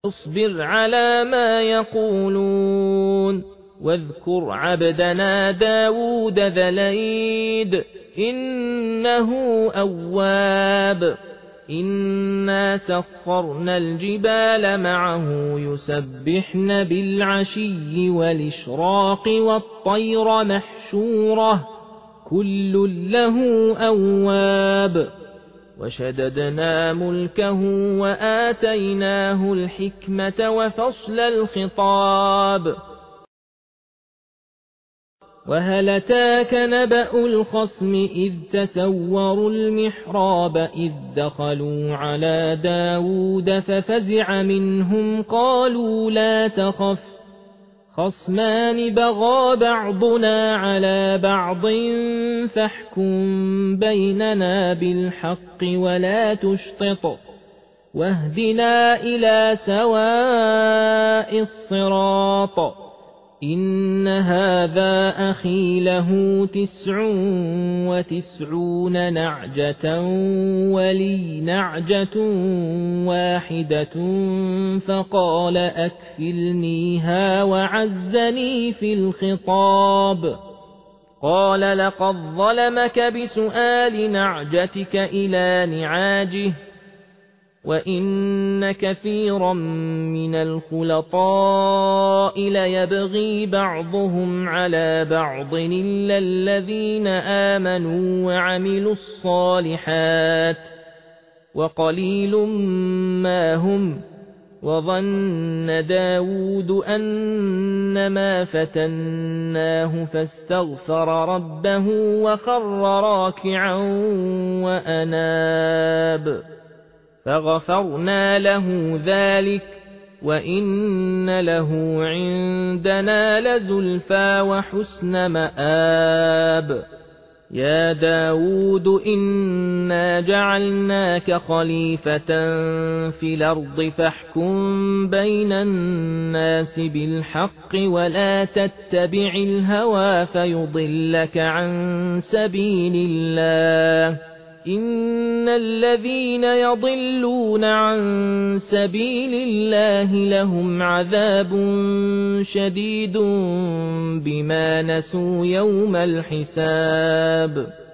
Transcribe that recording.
اصبر على ما يقولون واذكر عبدنا داود ذا الأيد إنه أواب إنا سخرنا الجبال معه يسبحن بالعشي والإشراق والطير محشورة كل له أواب وشددنا ملكه وآتيناه الحكمة وفصل الخطاب وهل أتاك نبأ الخصم إذ تسوروا المحراب إذ دخلوا على داود ففزع منهم قالوا لا تخف خصمان بغى بعضنا على بعض فاحكم بيننا بالحق ولا تشطط واهدنا إلى سواء الصراط إن هذا أخي له 99 نعجة ولي نعجة واحدة فقال أكفلنيها وعزني في الخطاب قال لقد ظلمك بسؤال نعجتك إلى نعاجه وإن كثيرا من الخلطاء ليبغي بعضهم على بعض إلا الذين آمنوا وعملوا الصالحات وقليل ما هم وظن داود أنما فتناه فاستغفر ربه وخر راكعا وأناب فغفرنا له ذلك وإن له عندنا لزلفى وحسن مآب يا داود إنا جعلناك خليفة في الأرض فاحكم بين الناس بالحق ولا تتبع الهوى فيضلك عن سبيل الله إن الذين يضلون عن سبيل الله لهم عذاب شديد بما نسوا يوم الحساب